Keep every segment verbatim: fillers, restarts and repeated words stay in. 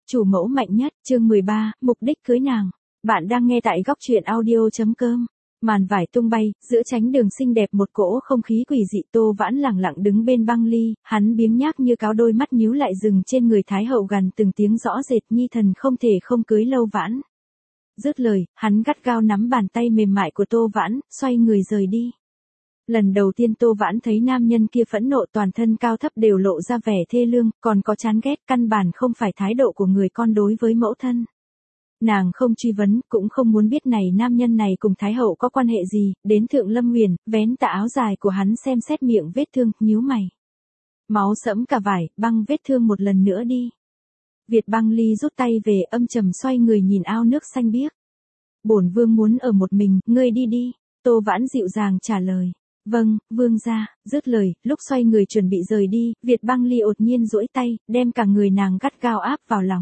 chủ mẫu mạnh nhất, chương mười ba, mục đích cưới nàng. Bạn đang nghe tại góc truyện audio.com. Màn vải tung bay, giữa tránh đường xinh đẹp một cỗ không khí quỷ dị. Tô Vãn lẳng lặng đứng bên băng ly, hắn biếng nhác như cáo, đôi mắt nhíu lại dừng trên người Thái hậu gần từng tiếng rõ rệt, nhi thần không thể không cưới Lâu Vãn. Dứt lời, hắn gắt gao nắm bàn tay mềm mại của Tô Vãn, xoay người rời đi. Lần đầu tiên Tô Vãn thấy nam nhân kia phẫn nộ, toàn thân cao thấp đều lộ ra vẻ thê lương, còn có chán ghét, căn bản không phải thái độ của người con đối với mẫu thân. Nàng không truy vấn, cũng không muốn biết này nam nhân này cùng Thái hậu có quan hệ gì, đến Thượng Lâm Huyền, vén tà áo dài của hắn xem xét miệng vết thương, nhíu mày. Máu sẫm cả vải, băng vết thương một lần nữa đi. Việt Băng Ly rút tay về, âm trầm xoay người nhìn ao nước xanh biếc. Bổn vương muốn ở một mình, ngươi đi đi. Tô Vãn dịu dàng trả lời. Vâng, vương gia. Dứt lời, lúc xoay người chuẩn bị rời đi, Việt Băng Ly đột nhiên duỗi tay, đem cả người nàng gắt gao áp vào lòng.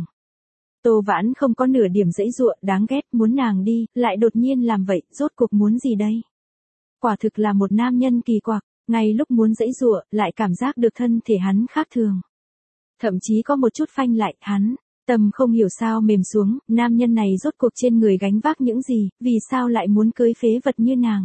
Tô Vãn không có nửa điểm giãy giụa, đáng ghét, muốn nàng đi, lại đột nhiên làm vậy, rốt cuộc muốn gì đây? Quả thực là một nam nhân kỳ quặc, ngay lúc muốn giãy giụa, lại cảm giác được thân thể hắn khác thường. Thậm chí có một chút phanh lại, hắn, tâm không hiểu sao mềm xuống, nam nhân này rốt cuộc trên người gánh vác những gì, vì sao lại muốn cưới phế vật như nàng?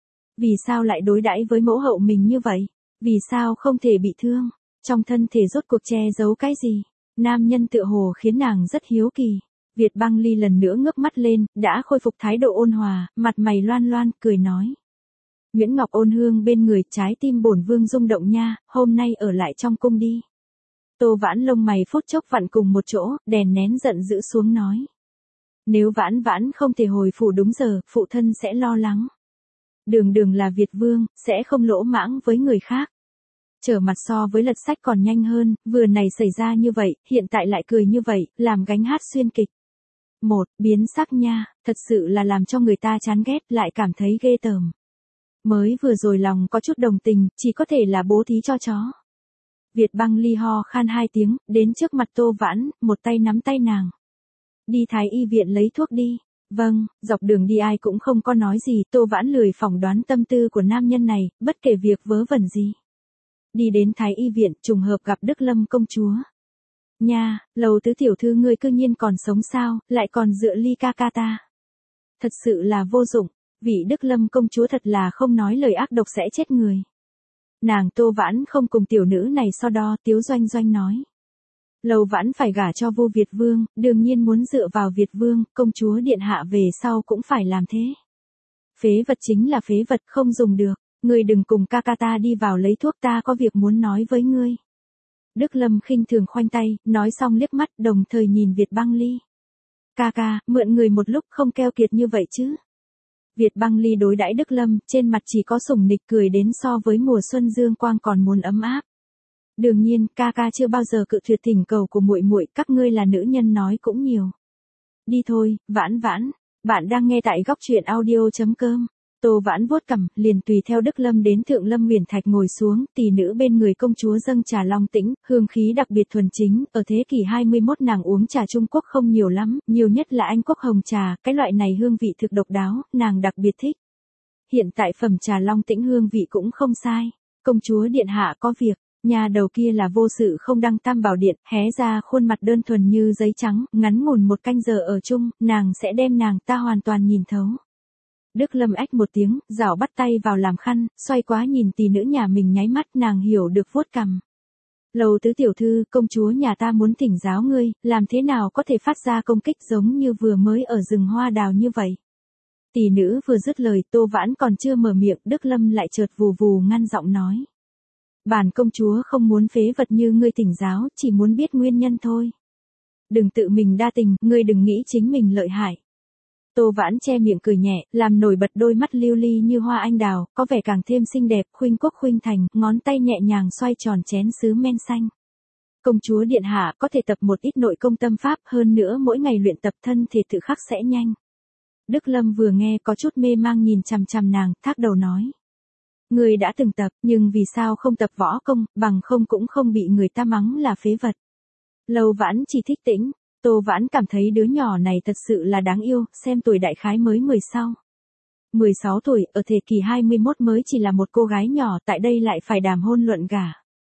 Vì sao lại đối đãi với mẫu hậu mình như vậy? Vì sao không thể bị thương? Trong thân thể rốt cuộc che giấu cái gì? Nam nhân tựa hồ khiến nàng rất hiếu kỳ. Việt Băng Ly lần nữa ngước mắt lên, đã khôi phục thái độ ôn hòa, mặt mày loan loan, cười nói. Nguyễn Ngọc ôn hương bên người, trái tim bổn vương rung động nha, hôm nay ở lại trong cung đi. Tô Vãn lông mày phút chốc vặn cùng một chỗ, đèn nén giận dữ xuống nói. Nếu Vãn Vãn không thể hồi phủ đúng giờ, phụ thân sẽ lo lắng. Đường đường là Việt vương, sẽ không lỗ mãng với người khác. Trở mặt so với lật sách còn nhanh hơn, vừa này xảy ra như vậy, hiện tại lại cười như vậy, làm gánh hát xuyên kịch. Một, biến sắc nha, thật sự là làm cho người ta chán ghét, lại cảm thấy ghê tởm. Mới vừa rồi lòng có chút đồng tình, chỉ có thể là bố thí cho chó. Việt Băng Ly ho khan hai tiếng, đến trước mặt Tô Vãn, một tay nắm tay nàng. Đi Thái y viện lấy thuốc đi. Vâng, dọc đường đi ai cũng không có nói gì, Tô Vãn lười phỏng đoán tâm tư của nam nhân này, bất kể việc vớ vẩn gì. Đi đến Thái y viện, trùng hợp gặp Đức Lâm công chúa. Nha, Lầu tứ tiểu thư ngươi cư nhiên còn sống sao, lại còn dựa ly ca ca ta. Thật sự là vô dụng, vị Đức Lâm công chúa thật là không nói lời ác độc sẽ chết người. Nàng Tô Vãn không cùng tiểu nữ này so đo, Tiếu Doanh Doanh nói. Lâu Vãn phải gả cho vua Việt vương, đương nhiên muốn dựa vào Việt vương, công chúa điện hạ về sau cũng phải làm thế. Phế vật chính là phế vật, không dùng được, ngươi đừng cùng ca ca ta đi vào lấy thuốc, ta có việc muốn nói với ngươi. Đức Lâm khinh thường khoanh tay, nói xong liếc mắt, đồng thời nhìn Việt Băng Ly. Ca ca, mượn người một lúc không keo kiệt như vậy chứ. Việt Băng Ly đối đãi Đức Lâm, trên mặt chỉ có sủng nịch, cười đến so với mùa xuân dương quang còn muốn ấm áp. Đương nhiên, ca ca chưa bao giờ cự tuyệt thỉnh cầu của muội muội, các ngươi là nữ nhân nói cũng nhiều. Đi thôi, Vãn Vãn, bạn đang nghe tại góc truyện audio.com. Tô Vãn vuốt cằm, liền tùy theo Đức Lâm đến Thượng Lâm Huyền Thạch ngồi xuống, tỷ nữ bên người công chúa dâng trà long tĩnh, hương khí đặc biệt thuần chính, ở thế kỷ hai mươi mốt nàng uống trà Trung Quốc không nhiều lắm, nhiều nhất là Anh Quốc hồng trà, cái loại này hương vị thực độc đáo, nàng đặc biệt thích. Hiện tại phẩm trà long tĩnh hương vị cũng không sai. Công chúa điện hạ có việc. Nhà đầu kia là vô sự không đăng tam bảo điện, hé ra khuôn mặt đơn thuần như giấy trắng, ngắn ngủn một canh giờ ở chung, nàng sẽ đem nàng ta hoàn toàn nhìn thấu. Đức Lâm ách một tiếng, rảo bắt tay vào làm khăn, xoay quá nhìn tỷ nữ nhà mình nháy mắt, nàng hiểu được vuốt cằm. Lầu tứ tiểu thư, công chúa nhà ta muốn thỉnh giáo ngươi, làm thế nào có thể phát ra công kích giống như vừa mới ở rừng hoa đào như vậy. Tỷ nữ vừa dứt lời, Tô Vãn còn chưa mở miệng, Đức Lâm lại chợt vù vù ngăn giọng nói. Bản công chúa không muốn phế vật như ngươi thỉnh giáo, chỉ muốn biết nguyên nhân thôi. Đừng tự mình đa tình, ngươi đừng nghĩ chính mình lợi hại. Tô Vãn che miệng cười nhẹ, làm nổi bật đôi mắt lưu ly như hoa anh đào, có vẻ càng thêm xinh đẹp, khuynh quốc khuynh thành, ngón tay nhẹ nhàng xoay tròn chén sứ men xanh. Công chúa điện hạ có thể tập một ít nội công tâm pháp, hơn nữa mỗi ngày luyện tập thân thể tự khắc sẽ nhanh. Đức Lâm vừa nghe có chút mê mang nhìn chằm chằm nàng, thác đầu nói. Người đã từng tập, nhưng vì sao không tập võ công, bằng không cũng không bị người ta mắng là phế vật. Lâu Vãn chỉ thích tĩnh, Tô Vãn cảm thấy đứa nhỏ này thật sự là đáng yêu, xem tuổi đại khái mới mười sáu. mười sáu tuổi, ở thế kỷ hai mươi mốt mới chỉ là một cô gái nhỏ, tại đây lại phải đàm hôn luận gả.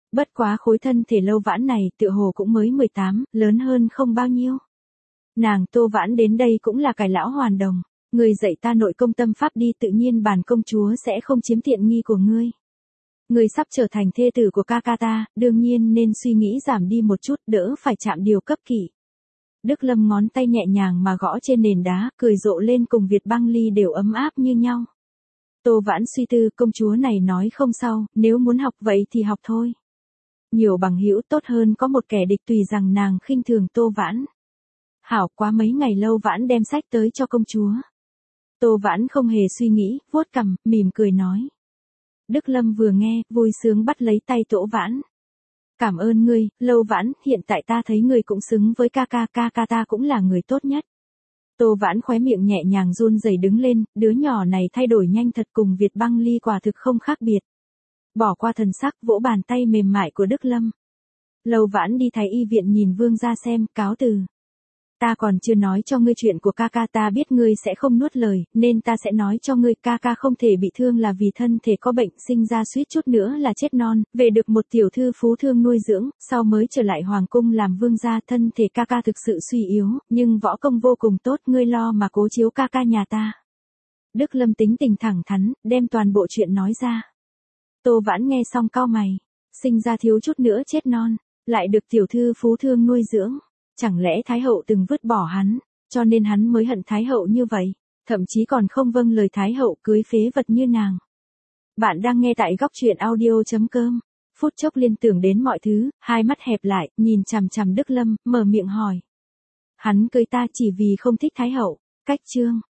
Bất quá khối thân thể Lâu Vãn này tựa hồ cũng mới mười tám, lớn hơn không bao nhiêu. Nàng Tô Vãn đến đây cũng là cải lão hoàn đồng. Người dạy ta nội công tâm pháp đi, tự nhiên bản công chúa sẽ không chiếm tiện nghi của ngươi. Ngươi sắp trở thành thê tử của ca ca ta, đương nhiên nên suy nghĩ giảm đi một chút, đỡ phải chạm điều cấp kỷ. Đức Lâm ngón tay nhẹ nhàng mà gõ trên nền đá, cười rộ lên, cùng Việt Băng Ly đều ấm áp như nhau. Tô Vãn suy tư, công chúa này nói không sao, nếu muốn học vậy thì học thôi. Nhiều bằng hữu tốt hơn có một kẻ địch, tùy rằng nàng khinh thường Tô Vãn. Hảo quá, mấy ngày Lâu Vãn đem sách tới cho công chúa. Tô Vãn không hề suy nghĩ, vuốt cằm, mỉm cười nói. Đức Lâm vừa nghe, vui sướng bắt lấy tay Tô Vãn. Cảm ơn ngươi, Lâu Vãn, hiện tại ta thấy ngươi cũng xứng với ca ca, ca ca ta cũng là người tốt nhất. Tô Vãn khóe miệng nhẹ nhàng run rẩy đứng lên, đứa nhỏ này thay đổi nhanh thật, cùng Việt Băng Ly quả thực không khác biệt. Bỏ qua thần sắc, vỗ bàn tay mềm mại của Đức Lâm. Lâu Vãn đi thái y viện nhìn vương gia xem, cáo từ. Ta còn chưa nói cho ngươi chuyện của ca ca, ta biết ngươi sẽ không nuốt lời, nên ta sẽ nói cho ngươi, ca ca không thể bị thương là vì thân thể có bệnh, sinh ra suýt chút nữa là chết non, về được một tiểu thư phú thương nuôi dưỡng, sau mới trở lại hoàng cung làm vương gia, thân thể ca ca thực sự suy yếu, nhưng võ công vô cùng tốt, ngươi lo mà cố chiếu ca ca nhà ta. Đức Lâm tính tình thẳng thắn, đem toàn bộ chuyện nói ra. Tô Vãn nghe xong cau mày, sinh ra thiếu chút nữa chết non, lại được tiểu thư phú thương nuôi dưỡng. Chẳng lẽ Thái hậu từng vứt bỏ hắn, cho nên hắn mới hận Thái hậu như vậy, thậm chí còn không vâng lời Thái hậu, cưới phế vật như nàng. Bạn đang nghe tại góc truyện audio chấm com. Phút chốc liên tưởng đến mọi thứ, hai mắt hẹp lại, nhìn chằm chằm Đức Lâm, mở miệng hỏi. Hắn cưới ta chỉ vì không thích Thái hậu. Cách chương.